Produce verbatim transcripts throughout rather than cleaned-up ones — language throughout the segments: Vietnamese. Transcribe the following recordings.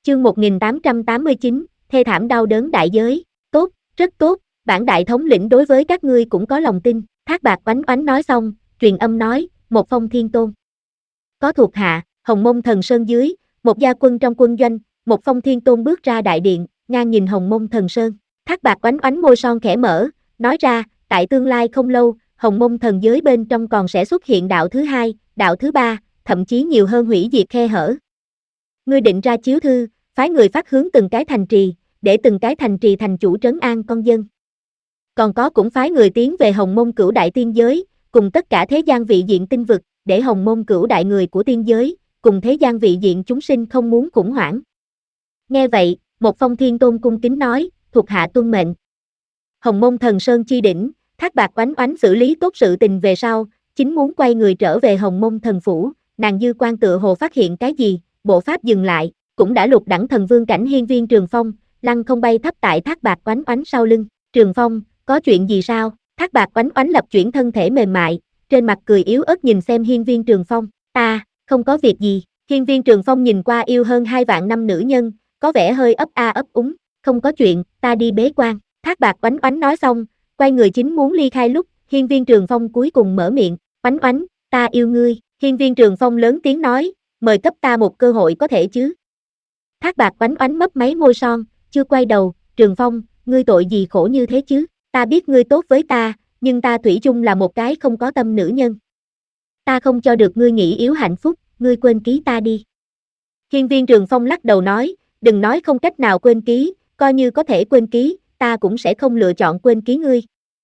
Chương một nghìn tám trăm tám mươi chín, thê thảm đau đớn đại giới. Tốt, rất tốt, bản đại thống lĩnh đối với các ngươi cũng có lòng tin. Thác Bạt Oánh Oánh nói xong, truyền âm nói, một phong thiên tôn. Có thuộc hạ, Hồng Mông Thần Sơn dưới, một gia quân trong quân doanh, một phong thiên tôn bước ra đại điện, ngang nhìn Hồng Mông Thần Sơn. Thác Bạt Oánh Oánh môi son khẽ mở, nói ra, tại tương lai không lâu, Hồng Mông Thần giới bên trong còn sẽ xuất hiện đạo thứ hai, đạo thứ ba, thậm chí nhiều hơn hủy diệt khe hở. Ngươi định ra chiếu thư, phái người phát hướng từng cái thành trì, để từng cái thành trì thành chủ trấn an con dân. Còn có cũng phái người tiến về Hồng Mông Cửu Đại Tiên Giới, cùng tất cả thế gian vị diện tinh vực, để Hồng Mông Cửu Đại người của tiên giới, cùng thế gian vị diện chúng sinh không muốn khủng hoảng. Nghe vậy, một phong thiên tôn cung kính nói, thuộc hạ tuân mệnh. Hồng Mông Thần Sơn chi đỉnh, Thác Bạt Oánh Oánh xử lý tốt sự tình về sau, chính muốn quay người trở về Hồng Mông Thần Phủ, nàng dư quan tựa hồ phát hiện cái gì, bộ pháp dừng lại, cũng đã lục đẳng thần vương cảnh hiên viên Trường Phong, lăng không bay thấp tại Thác Bạt Oánh Oánh sau lưng. Trường Phong, có chuyện gì sao? Thác Bạt Oánh Oánh lập chuyển thân thể mềm mại, trên mặt cười yếu ớt nhìn xem hiên viên Trường Phong, ta, không có việc gì. Hiên viên Trường Phong nhìn qua yêu hơn hai vạn năm nữ nhân, có vẻ hơi ấp a ấp úng, không có chuyện, ta đi bế quan. Thác Bạt Oánh Oánh nói xong, quay người chính muốn ly khai lúc, hiên viên Trường Phong cuối cùng mở miệng, Oánh Oánh, ta yêu ngươi. Hiên viên Trường Phong lớn tiếng nói, mời cấp ta một cơ hội có thể chứ. Thác Bạt Oánh Oánh mấp máy môi son, chưa quay đầu, Trường Phong, ngươi tội gì khổ như thế chứ, ta biết ngươi tốt với ta, nhưng ta thủy chung là một cái không có tâm nữ nhân. Ta không cho được ngươi nghĩ yếu hạnh phúc, ngươi quên ký ta đi. Hiên viên Trường Phong lắc đầu nói, đừng nói không cách nào quên ký, coi như có thể quên ký, ta cũng sẽ không lựa chọn quên ký ngươi.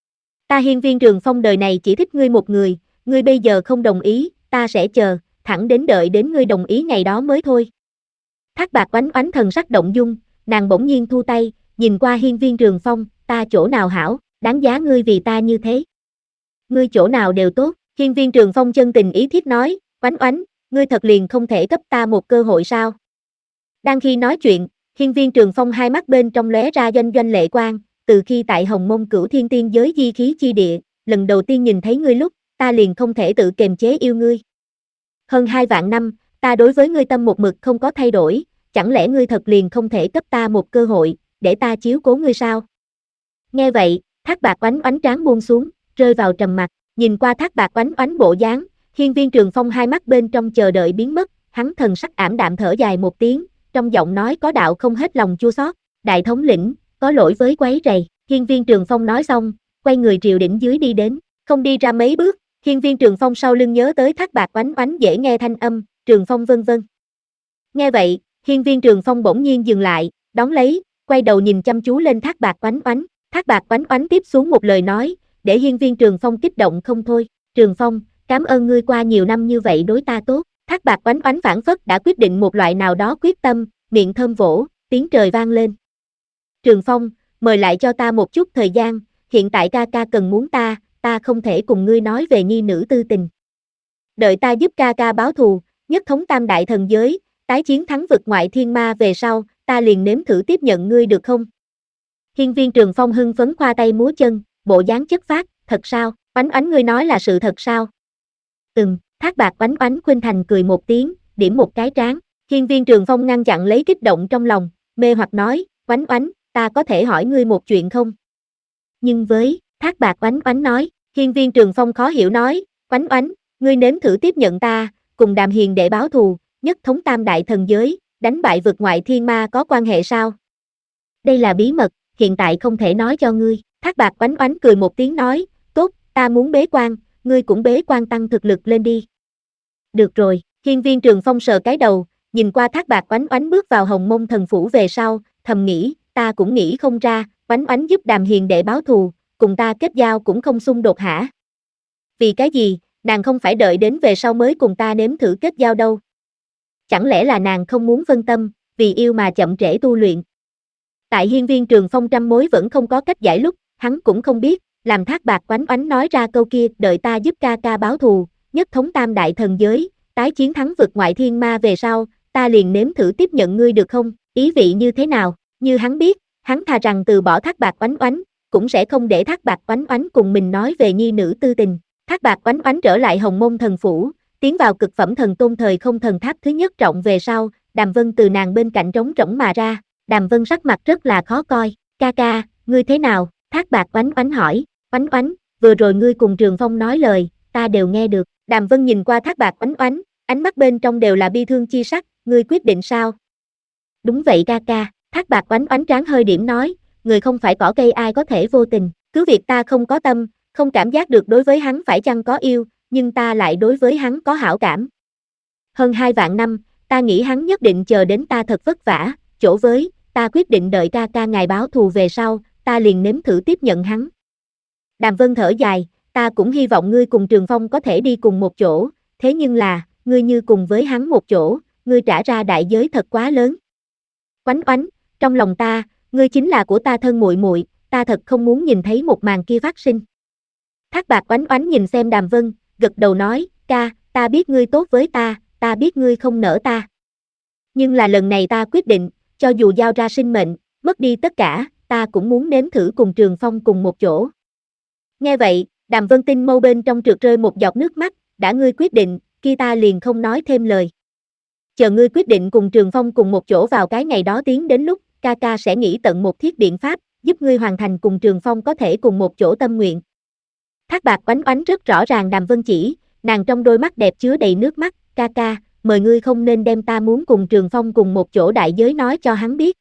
Ta hiên viên Trường Phong đời này chỉ thích ngươi một người, ngươi bây giờ không đồng ý, ta sẽ chờ, thẳng đến đợi đến ngươi đồng ý ngày đó mới thôi. Thác Bạt Oánh Oánh thần sắc động dung, nàng bỗng nhiên thu tay, nhìn qua hiên viên Trường Phong, ta chỗ nào hảo, đáng giá ngươi vì ta như thế. Ngươi chỗ nào đều tốt, hiên viên Trường Phong chân tình ý thiết nói, Oánh Oánh, ngươi thật liền không thể cấp ta một cơ hội sao? Đang khi nói chuyện, hiên viên Trường Phong hai mắt bên trong lóe ra doanh doanh lệ quang, từ khi tại Hồng Mông Cửu Thiên Tiên giới di khí chi địa, lần đầu tiên nhìn thấy ngươi lúc, ta liền không thể tự kiềm chế yêu ngươi. Hơn hai vạn năm, ta đối với ngươi tâm một mực không có thay đổi, chẳng lẽ ngươi thật liền không thể cấp ta một cơ hội, để ta chiếu cố ngươi sao? Nghe vậy, Thác Bạt Oánh Oánh trán buông xuống, rơi vào trầm mặc, nhìn qua Thác Bạt Oánh Oánh bộ dáng, hiên viên Trường Phong hai mắt bên trong chờ đợi biến mất, hắn thần sắc ảm đạm thở dài một tiếng, trong giọng nói có đạo không hết lòng chua xót, đại thống lĩnh, có lỗi với quấy rầy. Hiên viên Trường Phong nói xong, quay người triều đỉnh dưới đi đến, không đi ra mấy bước, hiên viên Trường Phong sau lưng nhớ tới Thác Bạt Oánh Oánh dễ nghe thanh âm, Trường Phong vân vân. Nghe vậy, hiên viên Trường Phong bỗng nhiên dừng lại, đón lấy, quay đầu nhìn chăm chú lên Thác Bạt Oánh Oánh, Thác Bạt Oánh Oánh tiếp xuống một lời nói, để hiên viên Trường Phong kích động không thôi, Trường Phong, cảm ơn ngươi qua nhiều năm như vậy đối ta tốt. Thác Bạt Oánh Oánh phảng phất đã quyết định một loại nào đó quyết tâm, miệng thơm vỗ, tiếng trời vang lên. Trường Phong, mời lại cho ta một chút thời gian, hiện tại ca ca cần muốn ta, ta không thể cùng ngươi nói về nhi nữ tư tình. Đợi ta giúp ca ca báo thù, nhất thống tam đại thần giới, tái chiến thắng vực ngoại thiên ma về sau, ta liền nếm thử tiếp nhận ngươi được không? Hiên viên Trường Phong hưng phấn khoa tay múa chân, bộ dáng chất phác, thật sao? Oánh Oánh ngươi nói là sự thật sao? Ừm, Thác Bạt Oánh Oánh khuynh thành cười một tiếng, điểm một cái trán. Hiên viên Trường Phong ngăn chặn lấy kích động trong lòng, mê hoặc nói, Oánh Oánh, ta có thể hỏi ngươi một chuyện không? Nhưng với, Thác Bạt Oánh Oánh nói, hiên viên Trường Phong khó hiểu nói, Oánh Oánh, ngươi nếm thử tiếp nhận ta, cùng Đàm Hiền để báo thù, nhất thống tam đại thần giới, đánh bại vực ngoại thiên ma có quan hệ sao? Đây là bí mật, hiện tại không thể nói cho ngươi. Thác Bạt Oánh Oánh cười một tiếng nói, tốt, ta muốn bế quan, ngươi cũng bế quan tăng thực lực lên đi. Được rồi, hiên viên Trường Phong sờ cái đầu, nhìn qua Thác Bạt Oánh Oánh bước vào Hồng Mông Thần Phủ về sau, thầm nghĩ, ta cũng nghĩ không ra, Oánh Oánh giúp Đàm Hiền để báo thù, cùng ta kết giao cũng không xung đột hả? Vì cái gì, nàng không phải đợi đến về sau mới cùng ta nếm thử kết giao đâu? Chẳng lẽ là nàng không muốn phân tâm, vì yêu mà chậm trễ tu luyện? Tại hiên viên Trường Phong trăm mối vẫn không có cách giải lúc, hắn cũng không biết, làm Thác Bạt Oánh Oánh nói ra câu kia, đợi ta giúp ca ca báo thù, nhất thống tam đại thần giới, tái chiến thắng vực ngoại thiên ma về sau, ta liền nếm thử tiếp nhận ngươi được không? Ý vị như thế nào? Như hắn biết, hắn thà rằng từ bỏ Thác Bạt Oánh Oánh, cũng sẽ không để Thác Bạt Oánh Oánh cùng mình nói về nhi nữ tư tình. Thác Bạt Oánh Oánh trở lại Hồng Mông Thần Phủ, tiến vào cực phẩm thần tôn thời không thần tháp thứ nhất trọng về sau, Đàm Vân từ nàng bên cạnh trống rỗng mà ra, Đàm Vân sắc mặt rất là khó coi, ca ca, ngươi thế nào, Thác Bạt Oánh Oánh hỏi, Oánh Oánh, vừa rồi ngươi cùng Trường Phong nói lời, ta đều nghe được, Đàm Vân nhìn qua Thác Bạt Oánh Oánh, ánh mắt bên trong đều là bi thương chi sắc, ngươi quyết định sao? Đúng vậy ca ca, Thác Bạt Oánh Oánh trán hơi điểm nói, người không phải cỏ cây ai có thể vô tình, cứ việc ta không có tâm, không cảm giác được đối với hắn phải chăng có yêu, nhưng ta lại đối với hắn có hảo cảm. Hơn hai vạn năm, ta nghĩ hắn nhất định chờ đến ta thật vất vả, chỗ với, ta quyết định đợi ca ca ngài báo thù về sau, ta liền nếm thử tiếp nhận hắn. Đàm Vân thở dài, ta cũng hy vọng ngươi cùng Trường Phong có thể đi cùng một chỗ, thế nhưng là, ngươi như cùng với hắn một chỗ, ngươi trả ra đại giới thật quá lớn. Oánh Oánh, trong lòng ta, ngươi chính là của ta thân muội muội, ta thật không muốn nhìn thấy một màn kia phát sinh. Thác Bạt Oánh Oánh nhìn xem Đàm Vân, gật đầu nói, ca, ta biết ngươi tốt với ta, ta biết ngươi không nỡ ta. Nhưng là lần này ta quyết định, cho dù giao ra sinh mệnh, mất đi tất cả, ta cũng muốn nếm thử cùng Trường Phong cùng một chỗ. Nghe vậy, Đàm Vân tinh mâu bên trong trượt rơi một giọt nước mắt, đã ngươi quyết định, kia ta liền không nói thêm lời. Chờ ngươi quyết định cùng Trường Phong cùng một chỗ vào cái ngày đó tiến đến lúc, ca ca sẽ nghĩ tận một thiết biện pháp, giúp ngươi hoàn thành cùng Trường Phong có thể cùng một chỗ tâm nguyện. Thác Bạt Oánh Oánh rất rõ ràng Đàm Vân chỉ, nàng trong đôi mắt đẹp chứa đầy nước mắt, ca ca, mời ngươi không nên đem ta muốn cùng Trường Phong cùng một chỗ đại giới nói cho hắn biết.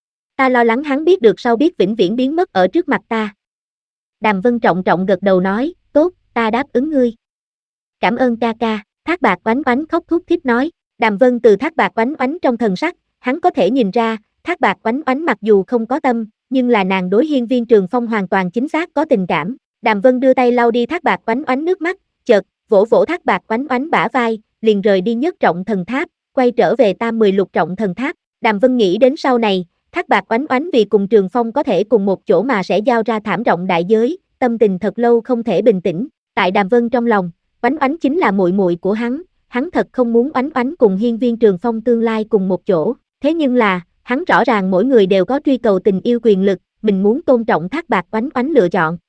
Ta lo lắng hắn biết được sau biết vĩnh viễn biến mất ở trước mặt ta. Đàm Vân trọng trọng gật đầu nói, tốt, ta đáp ứng ngươi. Cảm ơn ca ca, Thác Bạt Oánh Oánh khóc thút thít nói, Đàm Vân từ Thác Bạt Oánh Oánh trong thần sắc, hắn có thể nhìn ra, Thác Bạt Oánh Oánh mặc dù không có tâm, nhưng là nàng đối hiên viên Trường Phong hoàn toàn chính xác có tình cảm. Đàm Vân đưa tay lau đi Thác Bạt Oánh Oánh nước mắt, chợt, vỗ vỗ Thác Bạt Oánh Oánh bả vai, liền rời đi nhất trọng thần tháp, quay trở về tam mười lục trọng thần tháp. Đàm Vân nghĩ đến sau này, Thác Bạt Oánh Oánh vì cùng Trường Phong có thể cùng một chỗ mà sẽ giao ra thảm trọng đại giới, tâm tình thật lâu không thể bình tĩnh. Tại Đàm Vân trong lòng, Oánh Oánh chính là muội muội của hắn, hắn thật không muốn Oánh Oánh cùng hiên viên Trường Phong tương lai cùng một chỗ. Thế nhưng là, hắn rõ ràng mỗi người đều có truy cầu tình yêu quyền lực, mình muốn tôn trọng Thác Bạt Oánh Oánh lựa chọn.